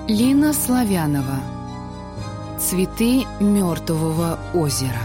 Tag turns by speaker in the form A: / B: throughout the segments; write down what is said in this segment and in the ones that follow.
A: Лина Славянова. «Цветы мертвого озера».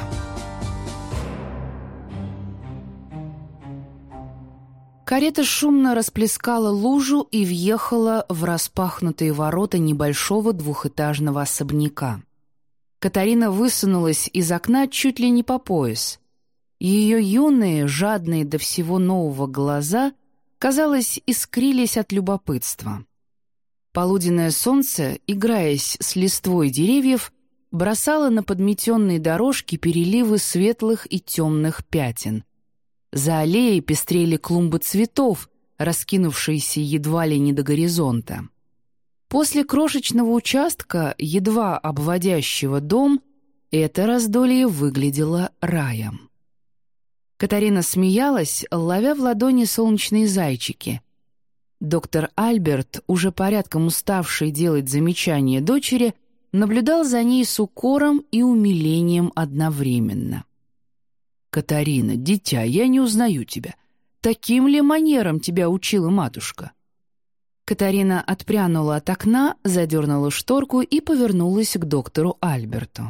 A: Карета шумно расплескала лужу и въехала в распахнутые ворота небольшого двухэтажного особняка. Катарина высунулась из окна чуть ли не по пояс. Ее юные, жадные до всего нового глаза, казалось, искрились от любопытства. Полуденное солнце, играясь с листвой деревьев, бросало на подметенные дорожки переливы светлых и темных пятен. За аллеей пестрели клумбы цветов, раскинувшиеся едва ли не до горизонта. После крошечного участка, едва обводящего дом, это раздолье выглядело раем. Катарина смеялась, ловя в ладони солнечные зайчики. Доктор Альберт, уже порядком уставший делать замечания дочери, наблюдал за ней с укором и умилением одновременно. «Катарина, дитя, я не узнаю тебя. Таким ли манером тебя учила матушка?» Катарина отпрянула от окна, задернула шторку и повернулась к доктору Альберту.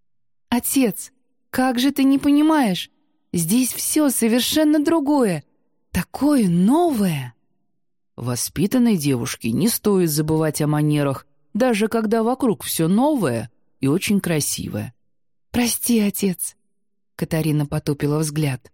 A: «Отец, как же ты не понимаешь? Здесь все совершенно другое, такое новое!» Воспитанной девушке не стоит забывать о манерах, даже когда вокруг все новое и очень красивое. «Прости, отец», — Катарина потупила взгляд.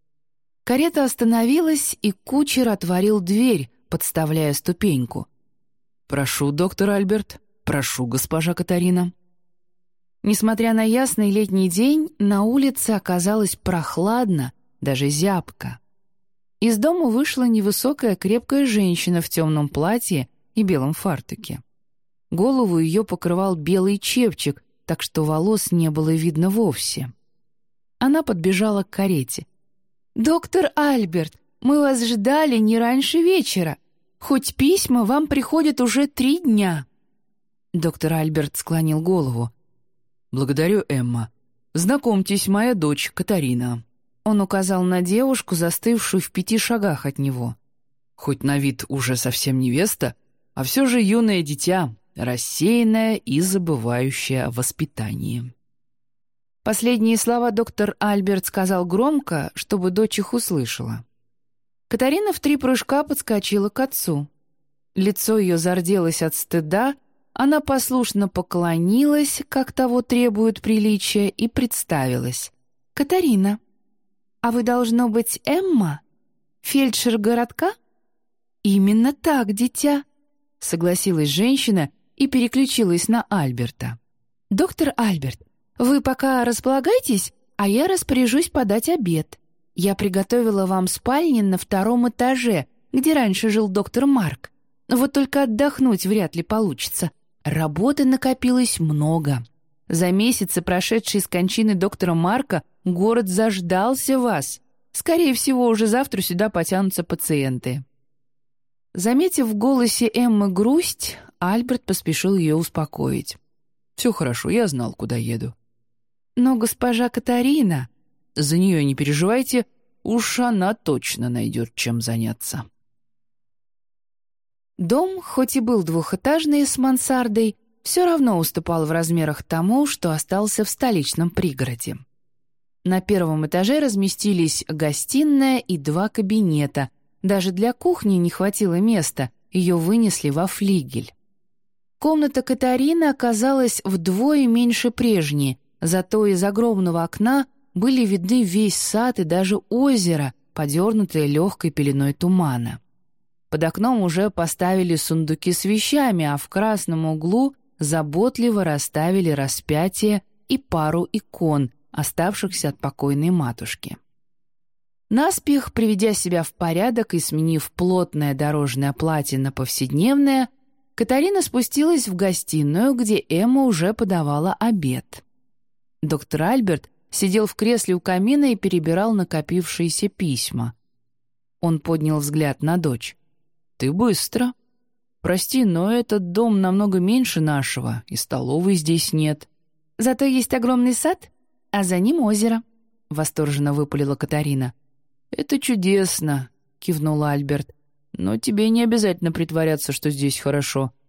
A: Карета остановилась, и кучер отворил дверь, подставляя ступеньку. «Прошу, доктор Альберт, прошу, госпожа Катарина». Несмотря на ясный летний день, на улице оказалось прохладно, даже зябко. Из дома вышла невысокая крепкая женщина в темном платье и белом фартуке. Голову ее покрывал белый чепчик, так что волос не было видно вовсе. Она подбежала к карете. «Доктор Альберт, мы вас ждали не раньше вечера. Хоть письма вам приходят уже 3 дня». Доктор Альберт склонил голову. «Благодарю, Эмма. Знакомьтесь, моя дочь Катарина». Он указал на девушку, застывшую в 5 шагах от него. Хоть на вид уже совсем невеста, а все же юное дитя, рассеянное и забывающее о воспитании. Последние слова доктор Альберт сказал громко, чтобы дочь их услышала. Катарина в 3 прыжка подскочила к отцу. Лицо ее зарделось от стыда, она послушно поклонилась, как того требует приличия, и представилась. «Катарина, а вы, должно быть, Эмма? Фельдшер городка?» «Именно так, дитя», — согласилась женщина и переключилась на Альберта. «Доктор Альберт, вы пока располагайтесь, а я распоряжусь подать обед. Я приготовила вам спальни на 2 этаже, где раньше жил доктор Марк. Вот только отдохнуть вряд ли получится. Работы накопилось много. За месяцы, прошедшие с кончины доктора Марка, город заждался вас. Скорее всего, уже завтра сюда потянутся пациенты». Заметив в голосе Эммы грусть, Альберт поспешил ее успокоить. «Все хорошо, я знал, куда еду». «Но госпожа Катарина...» «За нее не переживайте, уж она точно найдет, чем заняться». Дом, хоть и был двухэтажный с мансардой, все равно уступал в размерах тому, что остался в столичном пригороде. На 1 этаже разместились гостиная и 2 кабинета. Даже для кухни не хватило места, ее вынесли во флигель. Комната Катарины оказалась вдвое меньше прежней, зато из огромного окна были видны весь сад и даже озеро, подернутое легкой пеленой тумана. Под окном уже поставили сундуки с вещами, а в красном углу заботливо расставили распятие и пару икон, оставшихся от покойной матушки. Наспех, приведя себя в порядок и сменив плотное дорожное платье на повседневное, Катарина спустилась в гостиную, где Эмма уже подавала обед. Доктор Альберт сидел в кресле у камина и перебирал накопившиеся письма. Он поднял взгляд на дочь. «Ты быстро. Прости, но этот дом намного меньше нашего, и столовой здесь нет». «Зато есть огромный сад, а за ним озеро», — восторженно выпалила Катарина. «Это чудесно», — кивнул Альберт. «Но тебе не обязательно притворяться, что здесь хорошо.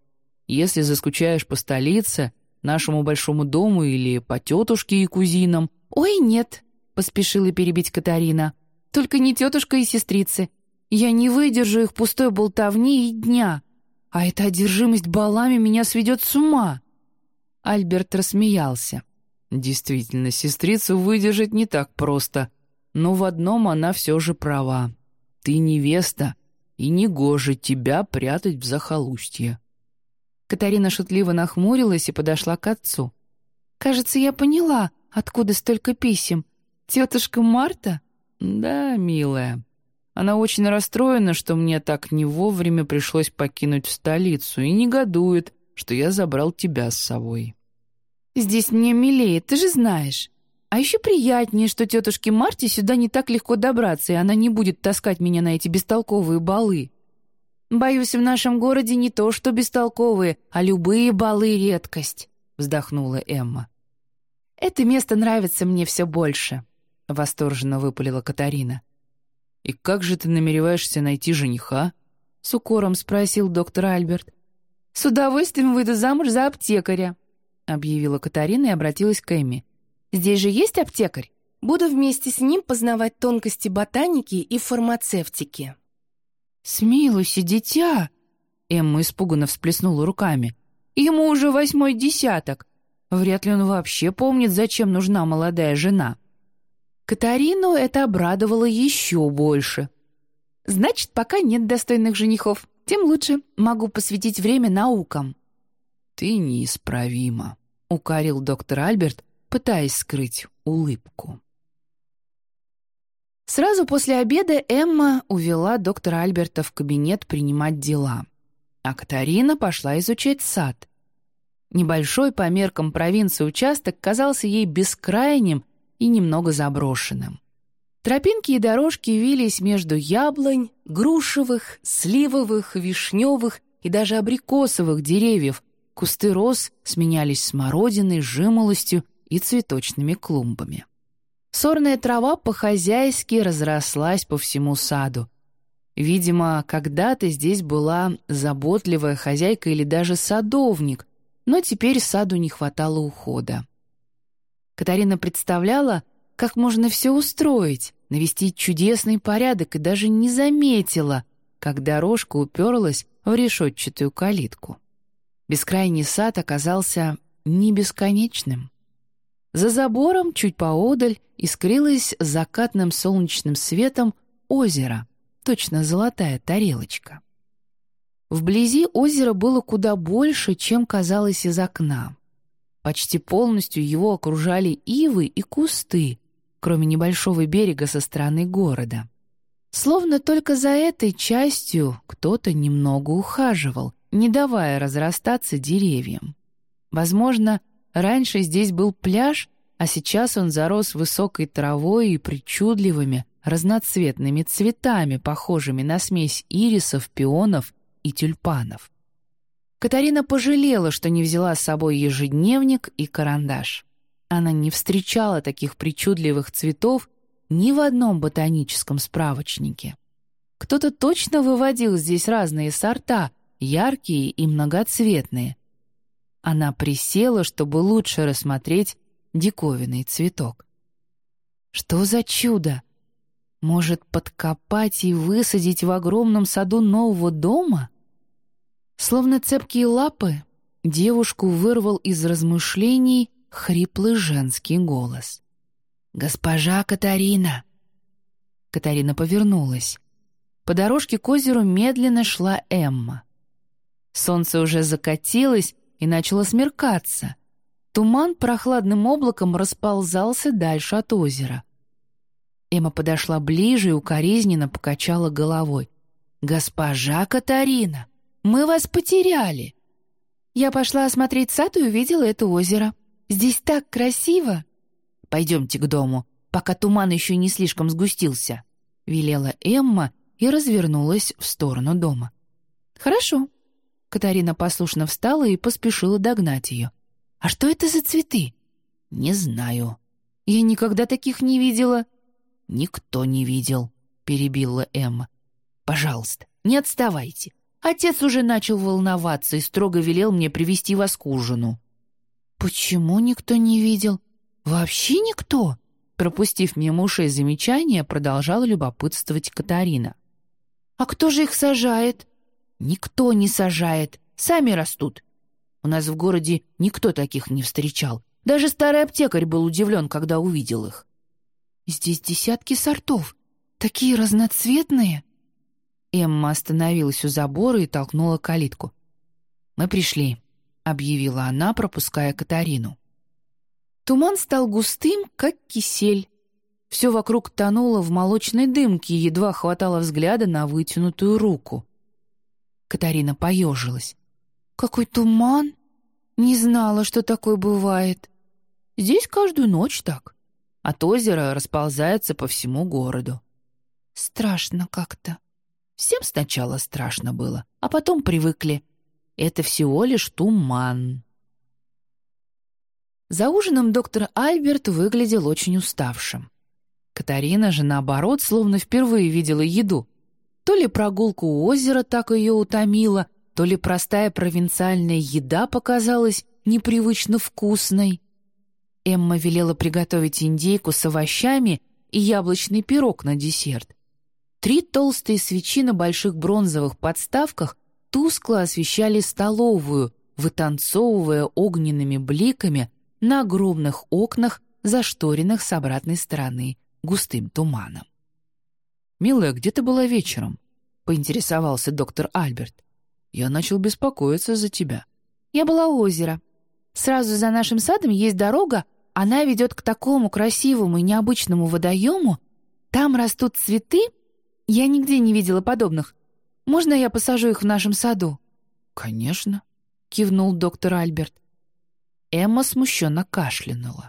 A: Если заскучаешь по столице, нашему большому дому или по тетушке и кузинам...»
B: «Ой, нет», — поспешила перебить Катарина. «Только не тетушка и сестрицы. Я не выдержу их пустой болтовни и дня. А эта одержимость балами меня сведет с ума».
A: Альберт рассмеялся. «Действительно, сестрицу выдержать не так просто. Но в одном она все же права. Ты невеста, и негоже тебя прятать в захолустье».
B: Катарина шутливо нахмурилась и подошла к отцу. «Кажется, я поняла, откуда столько писем. Тетушка Марта?»
A: «Да, милая. Она очень расстроена, что мне так не вовремя пришлось покинуть столицу, и негодует, что я забрал тебя с собой».
B: «Здесь мне милее, ты же знаешь. А еще приятнее, что тетушке Марте сюда не так легко добраться, и она не будет таскать меня на эти бестолковые балы. Боюсь, в нашем городе не то что бестолковые, а любые балы — редкость», — вздохнула Эмма. «Это место нравится мне все больше», — восторженно выпалила Катарина.
A: «И как же ты намереваешься найти жениха?»
B: — с укором спросил доктор Альберт. «С удовольствием выйду замуж за аптекаря», — объявила Катарина и обратилась к Эмме. «Здесь же есть аптекарь? Буду вместе с ним познавать тонкости ботаники и фармацевтики».
A: «Смилуйся, дитя!» Эмма испуганно всплеснула руками. «Ему уже 8-й десяток. Вряд ли он вообще помнит, зачем нужна молодая жена».
B: Катарину это обрадовало еще больше. «Значит, пока нет достойных женихов, тем лучше. Могу посвятить время наукам».
A: «Ты неисправима», — укорил доктор Альберт, пытаясь скрыть улыбку.
B: Сразу после обеда Эмма увела доктора Альберта в кабинет принимать дела, а Катарина пошла изучать сад. Небольшой по меркам провинции участок казался ей бескрайним и немного заброшенным. Тропинки и дорожки вились между яблонь, грушевых, сливовых, вишневых и даже абрикосовых деревьев. Кусты роз сменялись смородиной, жимолостью и цветочными клумбами. Сорная трава по-хозяйски разрослась по всему саду. Видимо, когда-то здесь была заботливая хозяйка или даже садовник, но теперь саду не хватало ухода. Катарина представляла, как можно все устроить, навести чудесный порядок, и даже не заметила, как дорожка уперлась в решетчатую калитку. Бескрайний сад оказался не бесконечным. За забором, чуть поодаль, искрилось закатным солнечным светом озеро, точно золотая тарелочка. Вблизи озеро было куда больше, чем казалось из окна. Почти полностью его окружали ивы и кусты, кроме небольшого берега со стороны города. Словно только за этой частью кто-то немного ухаживал, не давая разрастаться деревьям. Возможно, раньше здесь был пляж, а сейчас он зарос высокой травой и причудливыми, разноцветными цветами, похожими на смесь ирисов, пионов и тюльпанов. Катарина пожалела, что не взяла с собой ежедневник и карандаш. Она не встречала таких причудливых цветов ни в одном ботаническом справочнике. Кто-то точно выводил здесь разные сорта, яркие и многоцветные. Она присела, чтобы лучше рассмотреть диковинный цветок. Что за чудо? Может, подкопать и высадить в огромном саду нового дома? Словно цепкие лапы, девушку вырвал из размышлений хриплый женский голос. «Госпожа Катарина!» Катарина повернулась. По дорожке к озеру медленно шла Эмма. Солнце уже закатилось и начало смеркаться. Туман прохладным облаком расползался дальше от озера. Эмма подошла ближе и укоризненно покачала головой. «Госпожа Катарина, мы вас потеряли!» Я пошла осмотреть сад и увидела это озеро. Здесь так красиво! «Пойдемте к дому, пока туман еще не слишком сгустился», — велела Эмма и развернулась в сторону дома. «Хорошо». Катарина послушно встала и поспешила догнать ее. «А что это за цветы?» «Не знаю». «Я никогда таких не видела». «Никто не видел», — перебила Эмма. «Пожалуйста, не отставайте.
A: Отец уже начал волноваться и строго велел мне привести вас к ужину». «Почему никто не видел? Вообще никто?» Пропустив мимо ушей замечание, продолжала любопытствовать Катарина. «А кто же их сажает?» «Никто не сажает. Сами растут. У нас в городе никто таких не встречал. Даже старый аптекарь был удивлен, когда увидел их». «Здесь десятки сортов. Такие разноцветные». Эмма остановилась у забора и толкнула калитку. «Мы пришли», — объявила она, пропуская Катарину. Туман стал густым, как кисель. Все вокруг тонуло в молочной дымке, едва хватало взгляда на вытянутую руку. Катарина поежилась. «Какой туман! Не знала, что такое бывает. Здесь каждую ночь так. От озера расползается по всему городу. Страшно как-то. Всем сначала страшно было, а потом привыкли. Это всего лишь туман». За ужином доктор Альберт выглядел очень уставшим. Катарина же, наоборот, словно впервые видела еду. То ли прогулка у озера так ее утомила, то ли простая провинциальная еда показалась непривычно вкусной. Эмма велела приготовить индейку с овощами и яблочный пирог на десерт. 3 толстые свечи на больших бронзовых подставках тускло освещали столовую, вытанцовывая огненными бликами на огромных окнах, зашторенных с обратной стороны густым туманом. «Милая, где ты была вечером?» — поинтересовался доктор Альберт. «Я начал беспокоиться за тебя». «Я была у озера. Сразу за нашим садом есть дорога, она ведет к такому красивому и необычному водоему. Там растут цветы. Я нигде не видела подобных. Можно я посажу их в нашем саду?» «Конечно», — кивнул доктор Альберт. Эмма смущенно кашлянула.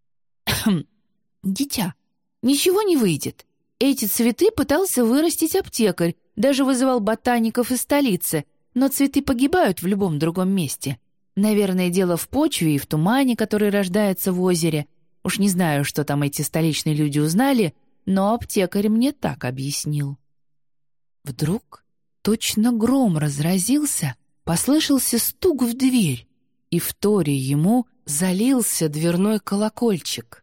A: «Дитя, ничего не выйдет. Эти цветы пытался вырастить аптекарь, даже вызывал ботаников из столицы, но цветы погибают в любом другом месте. Наверное, дело в почве и в тумане, который рождается в озере. Уж не знаю, что там эти столичные люди узнали, но аптекарь мне так объяснил». Вдруг точно гром разразился, послышался стук в дверь, и в торе ему залился дверной колокольчик.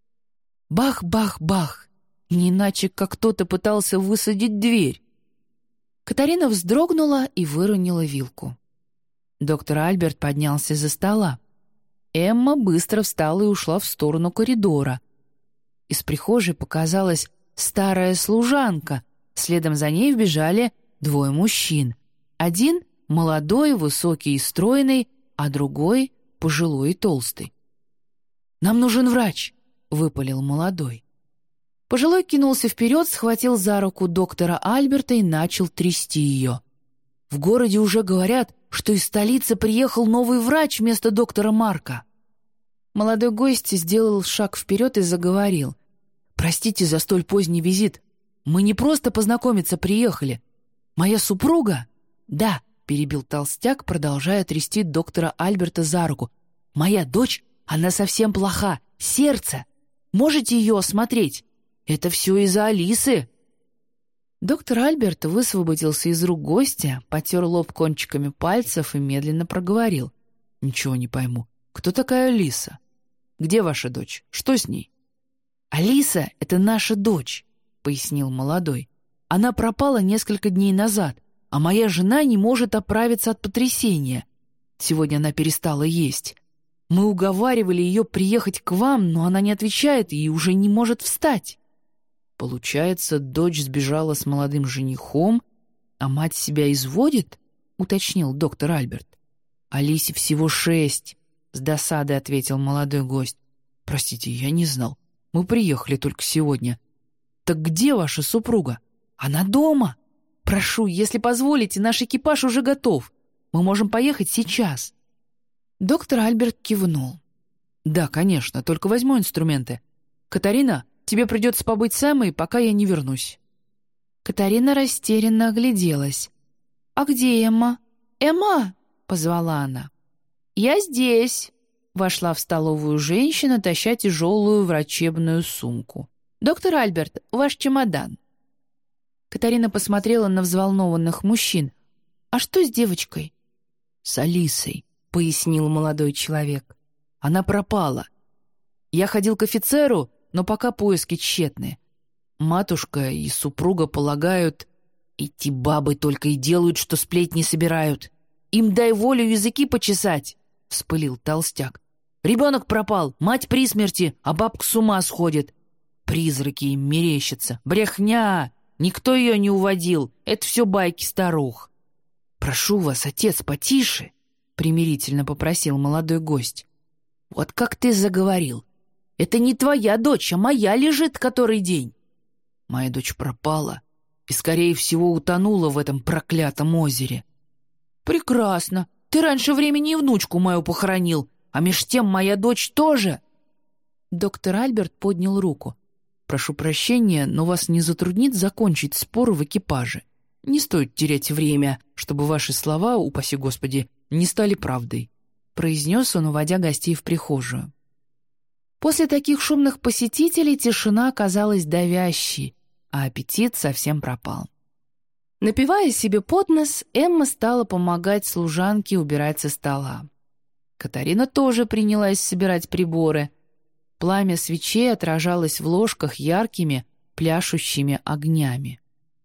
A: Бах-бах-бах! Не иначе, как кто-то пытался высадить дверь. Катарина вздрогнула и выронила вилку. Доктор Альберт поднялся из-за стола. Эмма быстро встала и ушла в сторону коридора. Из прихожей показалась старая служанка. Следом за ней вбежали 2 мужчин. Один — молодой, высокий и стройный, а другой — пожилой и толстый. «Нам нужен врач!» — выпалил молодой. Пожилой кинулся вперед, схватил за руку доктора Альберта и начал трясти ее. «В городе уже говорят, что из столицы приехал новый врач вместо доктора Марка». Молодой гость сделал шаг вперед и заговорил. «Простите за столь поздний визит. Мы не просто познакомиться приехали. Моя супруга...» «Да», — перебил толстяк, продолжая трясти доктора Альберта за руку. «Моя дочь, она совсем плоха. Сердце. Можете ее осмотреть? Это все из-за Алисы». Доктор Альберт высвободился из рук гостя, потер лоб кончиками пальцев и медленно проговорил. «Ничего не пойму. Кто такая Алиса? Где ваша дочь? Что с ней?» «Алиса — это наша дочь», — пояснил молодой. «Она пропала несколько дней назад, а моя жена не может оправиться от потрясения. Сегодня она перестала есть. Мы уговаривали ее приехать к вам, но она не отвечает и уже не может встать». «Получается, дочь сбежала с молодым женихом, а мать себя изводит?» — уточнил доктор Альберт. «Алисе всего 6, — с досадой ответил молодой гость. «Простите, я не знал. Мы приехали только сегодня. Так где ваша супруга? Она дома. Прошу, если позволите, наш экипаж уже готов. Мы можем поехать сейчас». Доктор Альберт кивнул. «Да, конечно, только возьму инструменты. Катарина, тебе придется побыть с Эммой, пока я не вернусь». Катарина растерянно огляделась. «А где Эмма?» «Эмма!» — позвала она. «Я здесь!» — вошла в столовую женщина, таща тяжелую врачебную сумку. «Доктор Альберт, ваш чемодан». Катарина посмотрела на взволнованных мужчин.
B: А что с девочкой?»
A: «С Алисой», — пояснил молодой человек. «Она пропала. Я ходил к офицеру, но пока поиски тщетны. Матушка и супруга полагают, эти бабы только и делают, что сплетни собирают. Им дай волю языки почесать», — вспылил толстяк. «Ребенок пропал, мать при смерти, а бабка с ума сходит. Призраки им мерещатся. Брехня! Никто ее не уводил. Это все байки старух». «Прошу вас, отец, потише», — примирительно попросил молодой гость. «Вот как ты заговорил. Это не твоя дочь, а моя лежит который день. Моя дочь пропала и, скорее всего, утонула в этом проклятом озере». «Прекрасно. Ты раньше времени и внучку мою похоронил, а меж тем моя дочь тоже». Доктор Альберт поднял руку. «Прошу прощения, но вас не затруднит закончить спор в экипаже. Не стоит терять время, чтобы ваши слова, упаси Господи, не стали правдой», — произнес он, уводя гостей в прихожую. После таких шумных посетителей тишина оказалась давящей, а аппетит совсем пропал. Напивая себе под нос, Эмма стала помогать служанке убирать со стола. Катарина тоже принялась собирать приборы. Пламя свечей отражалось в ложках яркими, пляшущими огнями.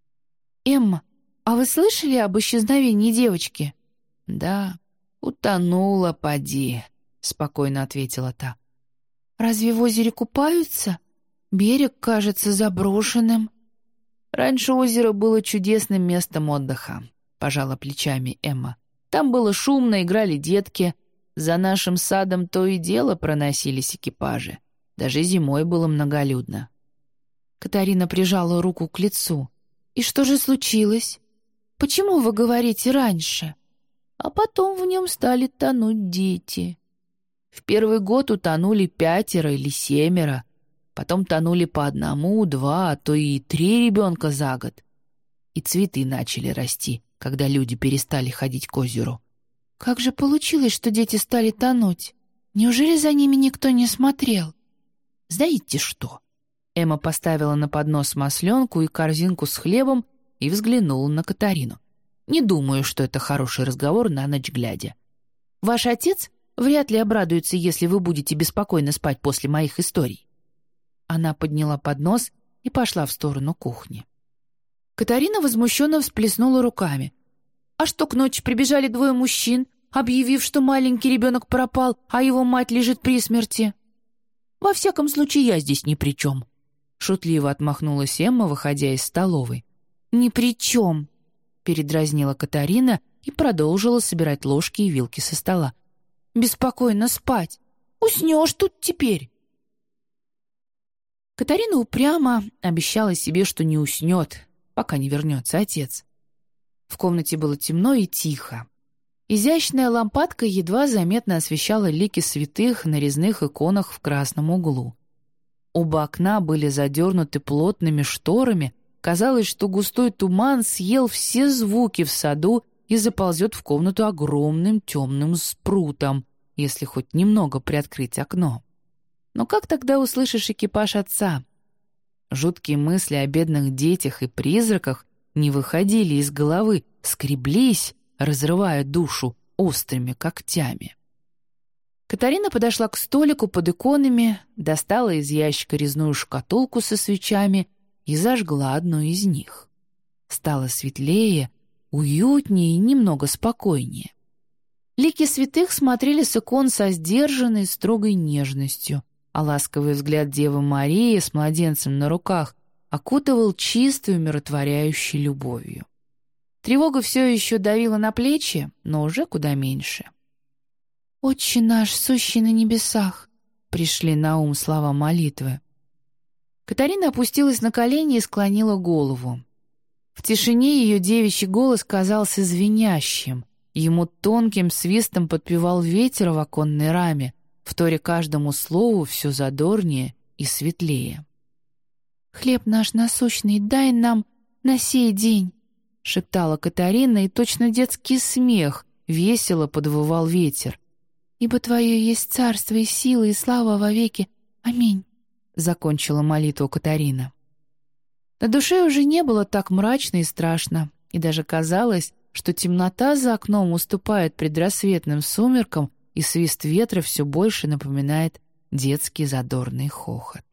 A: «Эмма, а вы слышали об исчезновении девочки?» «Да, утонула, поди», — спокойно ответила та. «Разве в озере купаются? Берег кажется заброшенным». «Раньше озеро было чудесным местом отдыха», — пожала плечами Эмма. «Там было шумно, играли детки. За нашим садом то и дело проносились экипажи. Даже зимой было многолюдно». Катарина прижала руку к лицу. «И что же случилось? Почему вы говорите раньше?» «А потом в нем стали тонуть дети. В первый год утонули 5 или 7, потом тонули по 1, 2, а то и 3 ребенка за год. И цветы начали расти, когда люди перестали ходить к озеру». «Как же получилось, что дети стали тонуть? Неужели за ними никто не смотрел?» «Знаете что?» Эмма поставила на поднос масленку и корзинку с хлебом и взглянула на Катарину. «Не думаю, что это хороший разговор на ночь глядя. Ваш отец вряд ли обрадуется, если вы будете беспокойно спать после моих историй». Она подняла поднос и пошла в сторону кухни. Катарина возмущенно всплеснула руками. «А что, к ночи прибежали 2 мужчин, объявив, что маленький ребенок пропал, а его мать лежит при смерти?» «Во всяком случае, я здесь ни при чем», — шутливо отмахнулась Эмма, выходя из столовой. «Ни при чем», — передразнила Катарина и продолжила собирать ложки и вилки со стола. «Беспокойно спать. Уснешь тут теперь». Катарина упрямо обещала себе, что не уснет, пока не вернется отец. В комнате было темно и тихо. Изящная лампадка едва заметно освещала лики святых на резных иконах в красном углу. Оба окна были задернуты плотными шторами. Казалось, что густой туман съел все звуки в саду и заползет в комнату огромным темным спрутом, если хоть немного приоткрыть окно. Но как тогда услышишь экипаж отца? Жуткие мысли о бедных детях и призраках не выходили из головы, скреблись, разрывая душу острыми когтями. Катарина подошла к столику под иконами, достала из ящика резную шкатулку со свечами и зажгла одну из них. Стало светлее, уютнее и немного спокойнее. Лики святых смотрели с икон со сдержанной, строгой нежностью, а ласковый взгляд Девы Марии с младенцем на руках окутывал чистой, умиротворяющей любовью. Тревога все еще давила на плечи, но уже куда меньше. «Отче наш, сущий на небесах», — пришли на ум слова молитвы. Катарина опустилась на колени и склонила голову. В тишине ее девичий голос казался звенящим. Ему тонким свистом подпевал ветер в оконной раме, вторя каждому слову все задорнее и светлее. «Хлеб наш насущный дай нам на сей день», — шептала Катарина, и точно детский смех весело подвывал ветер. «Ибо Твое есть царство и сила и слава вовеки. Аминь», — закончила молитву Катарина. На душе уже не было так мрачно и страшно, и даже казалось,
B: что темнота за окном уступает предрассветным сумеркам, и свист ветра все больше напоминает детский задорный хохот.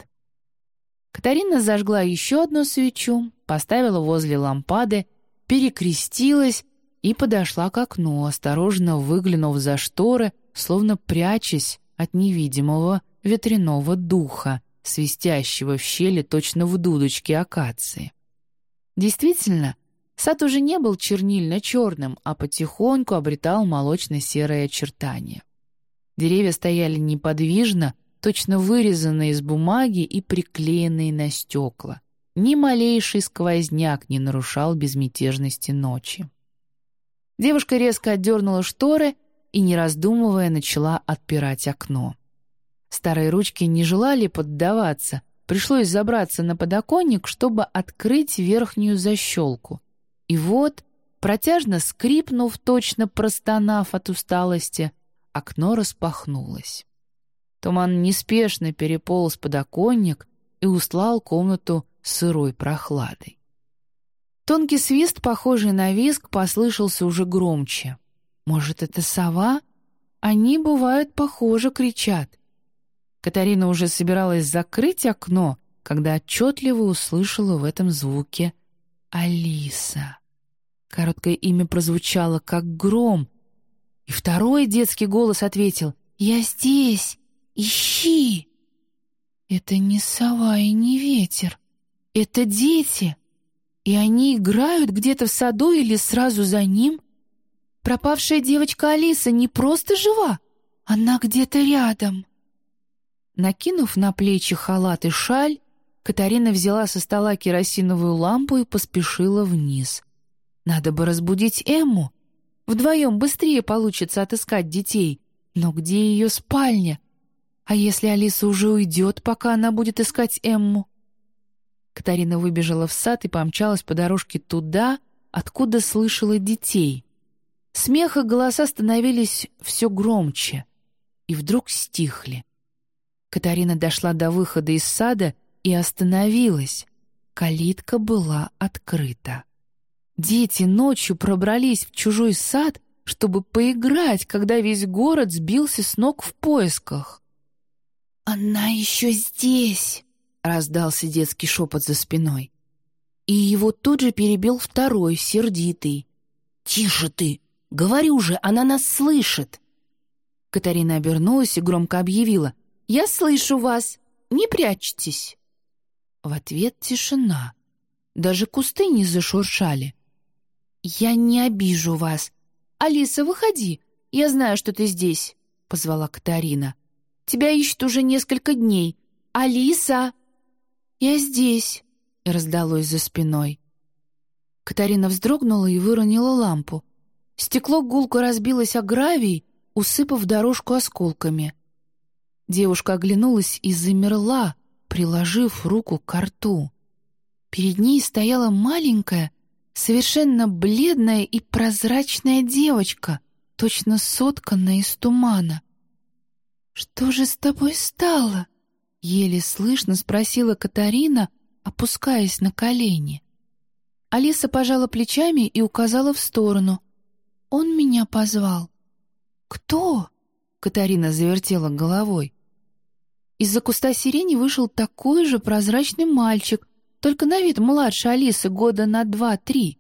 B: Катарина зажгла еще одну свечу, поставила возле лампады, перекрестилась и подошла к окну, осторожно выглянув за шторы, словно прячась от невидимого ветряного духа, свистящего в щели точно в дудочке акации. Действительно, сад уже не был чернильно-черным, а потихоньку обретал молочно-серое очертание. Деревья стояли неподвижно, точно вырезанные из бумаги и приклеенные на стекла. Ни малейший сквозняк не нарушал безмятежности ночи. Девушка резко отдернула шторы и, не раздумывая, начала отпирать окно. Старые ручки не желали поддаваться, пришлось забраться на подоконник, чтобы открыть верхнюю защелку. И вот, протяжно скрипнув, точно простонав от усталости, окно распахнулось. Туман неспешно переполз подоконник и устлал комнату сырой прохладой. Тонкий свист, похожий на визг, послышался уже громче. Может, это сова? Они, бывают, похоже, кричат. Катарина уже собиралась закрыть окно, когда отчетливо услышала в этом звуке «Алиса». Короткое имя прозвучало, как гром, и второй детский голос ответил «Я здесь! Ищи!» Это не сова и не ветер. Это дети. И они играют где-то в саду или сразу за ним. Пропавшая девочка Алиса не просто жива, она где-то рядом. Накинув на плечи халат и шаль, Катарина взяла со стола керосиновую лампу и поспешила вниз. Надо бы разбудить Эмму. Вдвоем быстрее получится отыскать детей. Но где ее спальня? А если Алиса уже уйдет, пока она будет искать Эмму? Катарина выбежала в сад и помчалась по дорожке туда, откуда слышала детей. Смех и голоса становились все громче и вдруг стихли. Катарина дошла до выхода из сада и остановилась. Калитка была открыта. Дети ночью пробрались в чужой сад, чтобы поиграть, когда весь город сбился с ног в поисках. «Она еще здесь!» — раздался детский шепот за спиной. И его тут же перебил второй, сердитый. «Тише ты! Говорю же, она нас слышит!» Катарина обернулась и громко объявила: «Я слышу вас! Не прячьтесь!» В ответ тишина. Даже кусты не зашуршали. «Я не обижу вас. Алиса, выходи. Я знаю, что ты здесь», — позвала Катарина. «Тебя ищут уже несколько дней. Алиса!» «Я здесь», — раздалось за спиной. Катарина вздрогнула и выронила лампу. Стекло гулко разбилось о гравий, усыпав дорожку осколками. Девушка оглянулась и замерла, приложив руку к рту. Перед ней стояла маленькая, совершенно бледная и прозрачная девочка, точно сотканная из тумана. «Что же с тобой стало?» — еле слышно спросила Катарина, опускаясь на колени. Алиса пожала плечами и указала в сторону. «Он меня позвал». «Кто?» — Катарина завертела головой. Из-за куста сирени вышел такой же прозрачный мальчик, только на вид младше Алисы года на 2-3.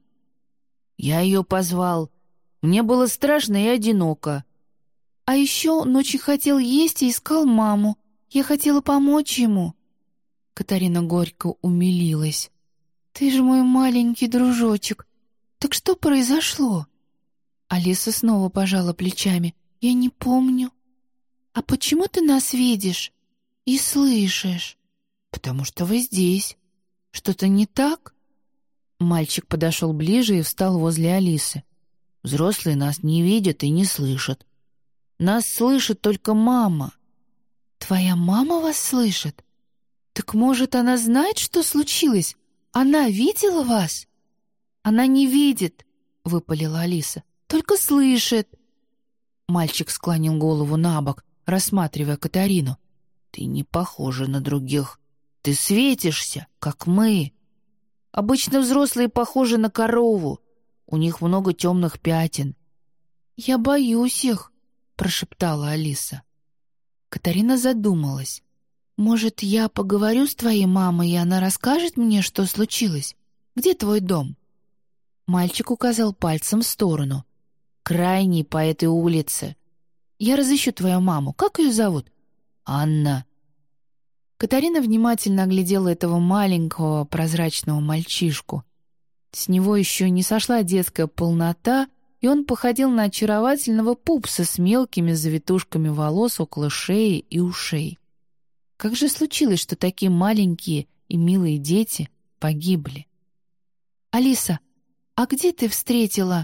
B: «Я ее позвал. Мне было страшно и одиноко. А еще он очень хотел есть и искал маму. Я хотела помочь ему». Катарина горько умилилась. «Ты же мой маленький дружочек. Так что произошло?» Алиса снова пожала плечами. «Я не помню». «А почему ты нас видишь и слышишь?» «Потому что вы здесь. Что-то не так?» Мальчик подошел ближе и встал возле Алисы. «Взрослые нас не видят и не слышат. Нас слышит только мама». «Твоя мама вас слышит? Так, может, она знает, что случилось? Она видела вас?» «Она не видит», — выпалила Алиса, — «только слышит». Мальчик склонил голову на бок, рассматривая Катарину. «Ты не похожа на других. Ты светишься, как мы. Обычно взрослые похожи на корову. У них много темных пятен». «Я боюсь их», — прошептала Алиса. Катарина задумалась. «Может, я поговорю с твоей мамой, и она расскажет мне, что случилось? Где твой дом?» Мальчик указал пальцем в сторону. «Крайний по этой улице. Я разыщу твою маму. Как ее зовут?» «Анна». Катарина внимательно оглядела этого маленького прозрачного мальчишку. С него еще не сошла детская полнота, и он походил на очаровательного пупса с мелкими завитушками волос около шеи и ушей. Как же случилось, что такие маленькие и милые дети погибли? «Алиса, а где ты встретила?»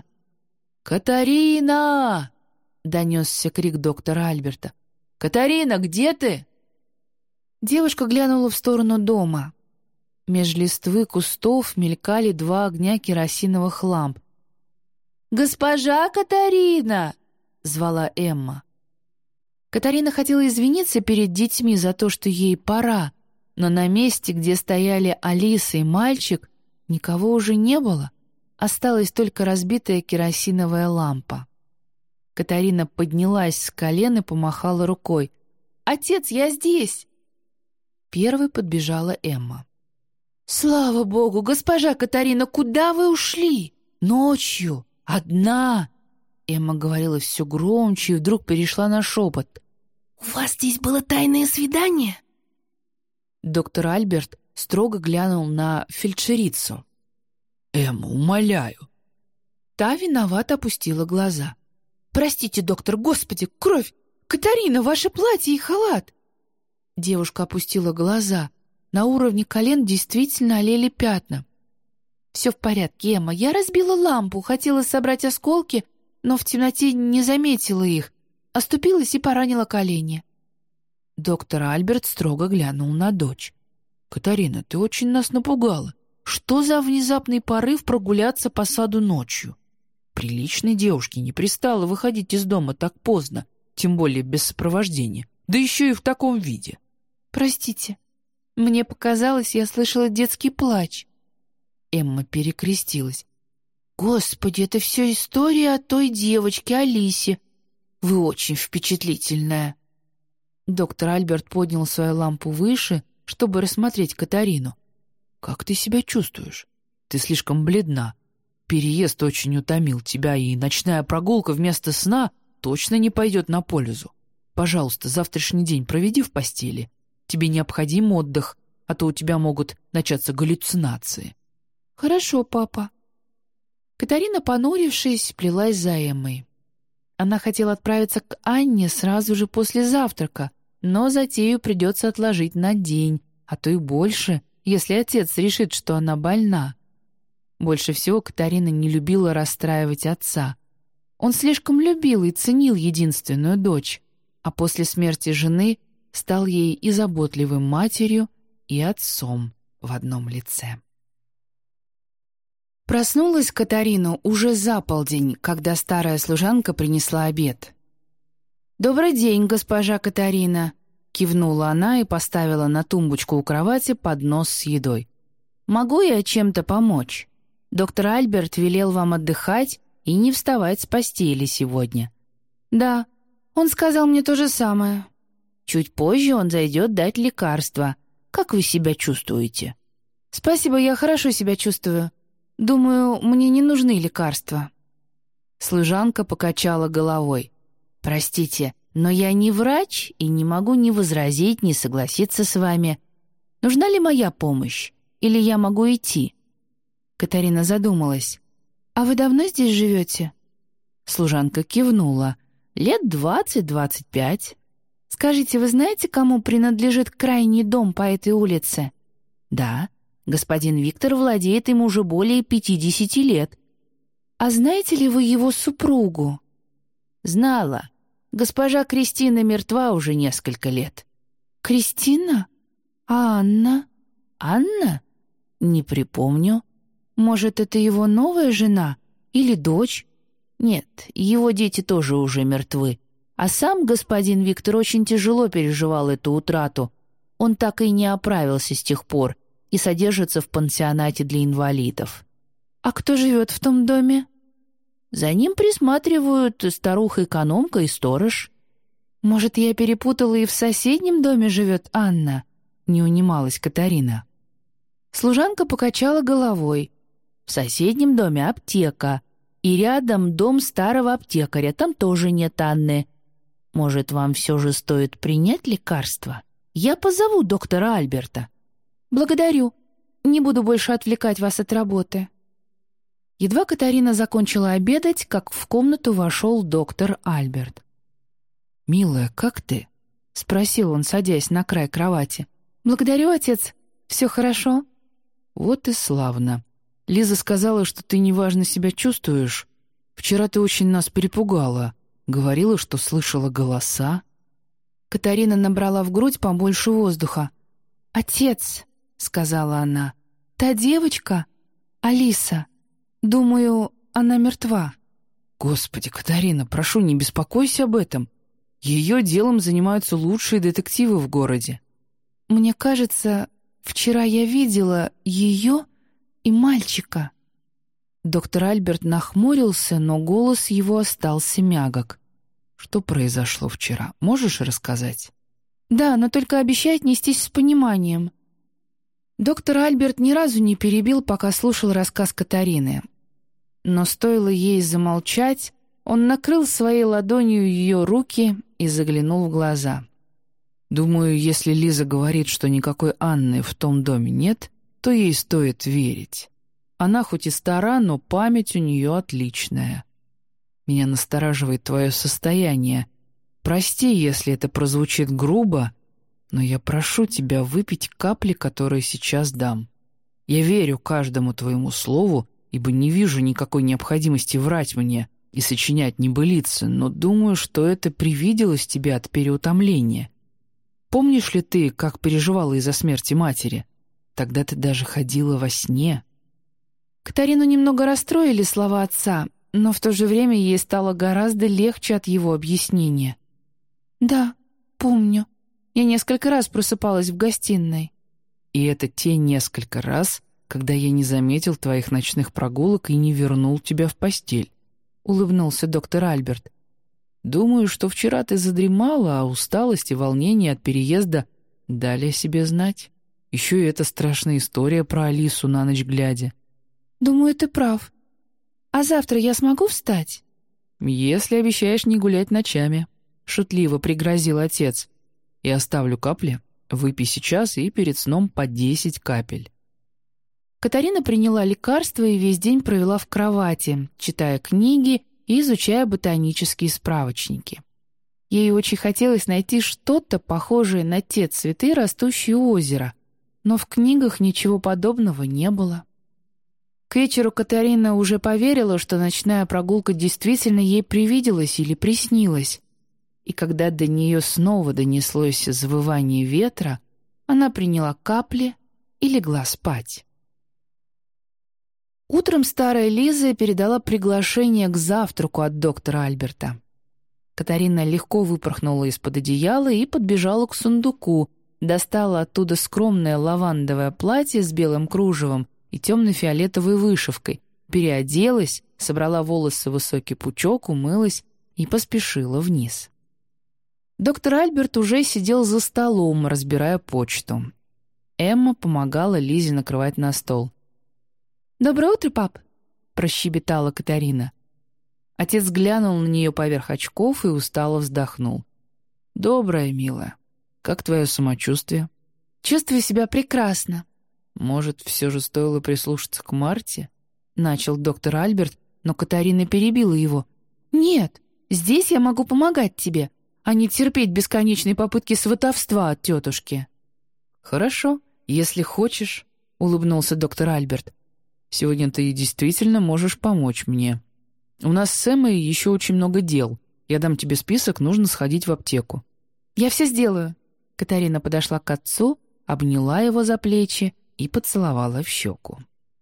A: «Катарина!» — донесся крик доктора Альберта. «Катарина, где ты?»
B: Девушка глянула в сторону дома. Меж листвы кустов мелькали 2 огня керосиновых ламп.
A: «Госпожа Катарина!» — звала Эмма.
B: Катарина хотела извиниться перед детьми за то, что ей пора, но на месте, где стояли Алиса и мальчик, никого уже не было. Осталась только разбитая керосиновая лампа. Катарина поднялась с колен и помахала рукой. «Отец, я здесь!» Первой подбежала Эмма. «Слава богу, госпожа Катарина, куда вы ушли? Ночью, одна!» Эмма говорила все громче и вдруг перешла на шепот. «У вас здесь было тайное свидание?» Доктор Альберт строго глянул на фельдшерицу.
A: «Эмма, умоляю».
B: Та виновато опустила глаза. «Простите, доктор, господи, кровь! Катарина, ваше платье и халат!» Девушка опустила глаза. На уровне колен действительно олели пятна. «Все в порядке, Эмма. Я разбила лампу, хотела собрать осколки, но в темноте не заметила их. Оступилась и поранила колени». Доктор Альберт строго глянул на дочь.
A: «Катарина, ты очень нас напугала. Что за внезапный порыв прогуляться по саду ночью? Приличной девушке не пристало выходить из дома так поздно, тем более без сопровождения, да еще и в таком виде».
B: «Простите, мне показалось, я слышала детский плач». Эмма перекрестилась. «Господи, это все история о той девочке, Алисе. Вы очень впечатлительная». Доктор Альберт поднял свою лампу выше, чтобы рассмотреть Катарину.
A: «Как ты себя чувствуешь? Ты слишком бледна. Переезд очень утомил тебя, и ночная прогулка вместо сна точно не пойдет на пользу. Пожалуйста, завтрашний день проведи в постели. Тебе необходим отдых, а то у тебя могут начаться галлюцинации».
B: «Хорошо, папа». Катарина, понурившись, плелась за Эммой. Она хотела отправиться к Анне сразу же после завтрака, но затею придется отложить на день, а то и больше, если отец решит, что она больна. Больше всего Катарина не любила расстраивать отца. Он слишком любил и ценил единственную дочь, а после смерти жены стал ей и заботливым матерью, и отцом в одном лице. Проснулась Катарина уже за полдень, когда старая служанка принесла обед. «Добрый день, госпожа Катарина», — кивнула она и поставила на тумбочку у кровати поднос с едой. «Могу я чем-то помочь? Доктор Альберт велел вам отдыхать и не вставать с постели сегодня». «Да, он сказал мне то же самое». «Чуть позже он зайдет дать лекарства. Как вы себя чувствуете?» «Спасибо, я хорошо себя чувствую. Думаю, мне не нужны лекарства». Служанка покачала головой. «Простите, но я не врач и не могу ни возразить, ни согласиться с вами. Нужна ли моя помощь? Или я могу идти?» Катарина задумалась. «А вы давно здесь живете?» Служанка кивнула. «Лет 20-25. Скажите, вы знаете, кому принадлежит крайний дом по этой улице?» «Да, господин Виктор владеет им уже более 50 лет». «А знаете ли вы его супругу?» «Знала. Госпожа Кристина мертва уже несколько лет». «Кристина? А Анна?» «Анна? Не припомню. Может, это его новая жена или дочь?» «Нет, его дети тоже уже мертвы. А сам господин Виктор очень тяжело переживал эту утрату. Он так и не оправился с тех пор и содержится в пансионате для инвалидов». «А кто живет в том доме?» За ним присматривают старуха-экономка и сторож».
A: «Может, я перепутала, и в соседнем доме живет Анна?» — не унималась Катарина. Служанка покачала головой.
B: «В соседнем доме аптека, и рядом дом старого аптекаря, там тоже нет Анны. Может, вам все же стоит принять лекарство? Я позову доктора Альберта».
A: «Благодарю. Не буду больше отвлекать вас от работы». Едва Катарина закончила обедать, как в комнату вошел доктор Альберт.
C: «Милая, как ты?»
A: — спросил он, садясь на край кровати. «Благодарю, отец. Все хорошо?»
C: «Вот и славно. Лиза сказала, что ты неважно себя чувствуешь. Вчера ты очень нас перепугала. Говорила, что слышала голоса».
A: Катарина набрала в грудь побольше воздуха. «Отец», — сказала она, — «та девочка, Алиса, думаю, она мертва».
C: «Господи, Катарина, прошу, не беспокойся об этом. Ее делом занимаются лучшие детективы в городе».
A: «Мне кажется, вчера я видела ее и мальчика». Доктор Альберт нахмурился, но голос его остался мягок.
C: «Что произошло вчера? Можешь рассказать?»
A: «Да, но только обещай отнестись с пониманием». Доктор Альберт ни разу не перебил, пока слушал рассказ Катарины. Но стоило ей замолчать, он накрыл своей ладонью ее руки и заглянул в глаза.
C: «Думаю, если Лиза говорит, что никакой Анны в том доме нет, то ей стоит верить. Она хоть и стара, но память у нее отличная. Меня настораживает твое состояние. Прости, если это прозвучит грубо, но я прошу тебя выпить капли, которые сейчас дам. Я верю каждому твоему слову, ибо не вижу никакой необходимости врать мне и сочинять небылицы, но думаю, что это привиделось тебе от переутомления. Помнишь ли ты, как переживала из-за смерти матери? Тогда ты даже ходила во сне».
A: Катарину немного расстроили слова отца, но в то же время ей стало гораздо легче от его объяснения. «Да, помню. Я несколько раз просыпалась в гостиной».
C: «И это те несколько раз, когда я не заметил твоих ночных прогулок и не вернул тебя в постель», — улыбнулся доктор Альберт. «Думаю, что вчера ты задремала, а усталость и волнение от переезда дали о себе знать. Еще и эта страшная история про Алису на ночь глядя».
A: «Думаю, ты прав. А завтра я смогу встать?»
C: «Если обещаешь не гулять ночами», — шутливо пригрозил отец. «Я оставлю капли. Выпей сейчас и перед сном по 10 капель».
A: Катарина приняла лекарство и весь день провела в кровати, читая книги и изучая ботанические справочники. Ей очень хотелось найти что-то похожее на те цветы, растущие у озера, но в книгах ничего подобного не было. К вечеру Катарина уже поверила, что ночная прогулка действительно ей привиделась или приснилась. И когда до нее снова донеслось завывание ветра, она приняла капли и легла спать. Утром старая Лиза передала приглашение к завтраку от доктора Альберта. Катарина легко выпорхнула из-под одеяла и подбежала к сундуку, достала оттуда скромное лавандовое платье с белым кружевом и темно-фиолетовой вышивкой, переоделась, собрала волосы в высокий пучок, умылась и поспешила вниз. Доктор Альберт уже сидел за столом, разбирая почту. Эмма помогала Лизе накрывать на стол. «Доброе утро, пап!» — прощебетала Катарина. Отец глянул на нее поверх очков и устало вздохнул. «Доброе, милая. Как твое самочувствие?» «Чувствую себя прекрасно». «Может, все же стоило прислушаться к Марте?» — начал доктор Альберт, но Катарина перебила его. «Нет, здесь я могу помогать тебе, а не терпеть бесконечные попытки сватовства от тетушки». «Хорошо, если хочешь», — улыбнулся доктор Альберт. «Сегодня ты действительно можешь помочь мне. У нас с Эммой еще очень много дел. Я дам тебе список, нужно сходить в аптеку». «Я все сделаю». Катарина подошла к отцу, обняла его за плечи и поцеловала в щеку.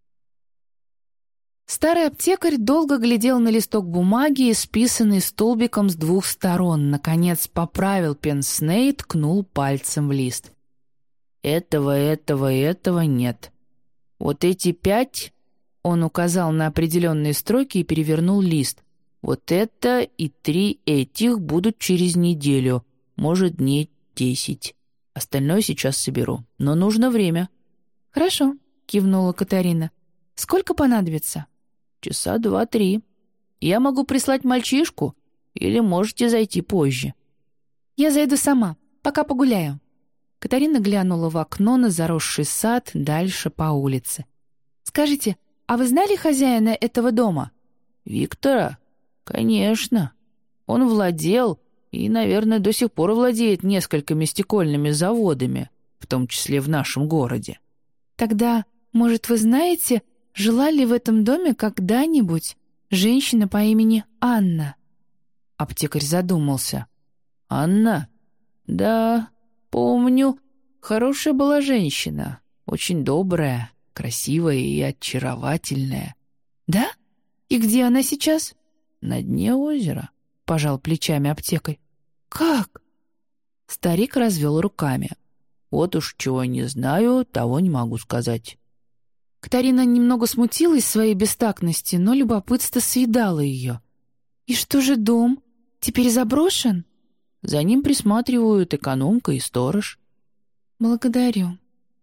A: Старый аптекарь долго глядел на листок бумаги, исписанный столбиком с двух сторон. Наконец поправил пенсне и ткнул пальцем в лист. «Этого нет. Вот эти 5
B: Он указал на определенные строки и перевернул лист. «Вот это и 3 этих будут через неделю, может, дней 10. Остальное сейчас соберу, но нужно время».
A: «Хорошо», — кивнула Катарина. «Сколько понадобится?»
B: «Часа 2-3. Я могу прислать мальчишку, или можете зайти позже».
A: «Я зайду сама, пока погуляю». Катарина глянула в окно на заросший сад дальше по улице. «Скажите, а вы знали хозяина этого дома?»
B: «Виктора? Конечно. Он владел и, наверное, до сих пор владеет несколькими стекольными заводами, в том числе в нашем городе».
A: «Тогда, может, вы знаете, жила ли в этом доме когда-нибудь женщина по имени Анна?»
B: Аптекарь задумался. «Анна? Да, помню. Хорошая была женщина, очень добрая, красивая и очаровательная».
A: «Да? И где она сейчас?»
B: «На дне озера», — пожал плечами аптекарь.
A: «Как?»
B: Старик развел руками. «Вот уж чего не знаю, того не могу сказать».
A: Катарина немного смутилась своей бестактности, но любопытство съедало ее. «И что же дом? Теперь заброшен?»
B: «За ним присматривают экономка и сторож».
A: «Благодарю».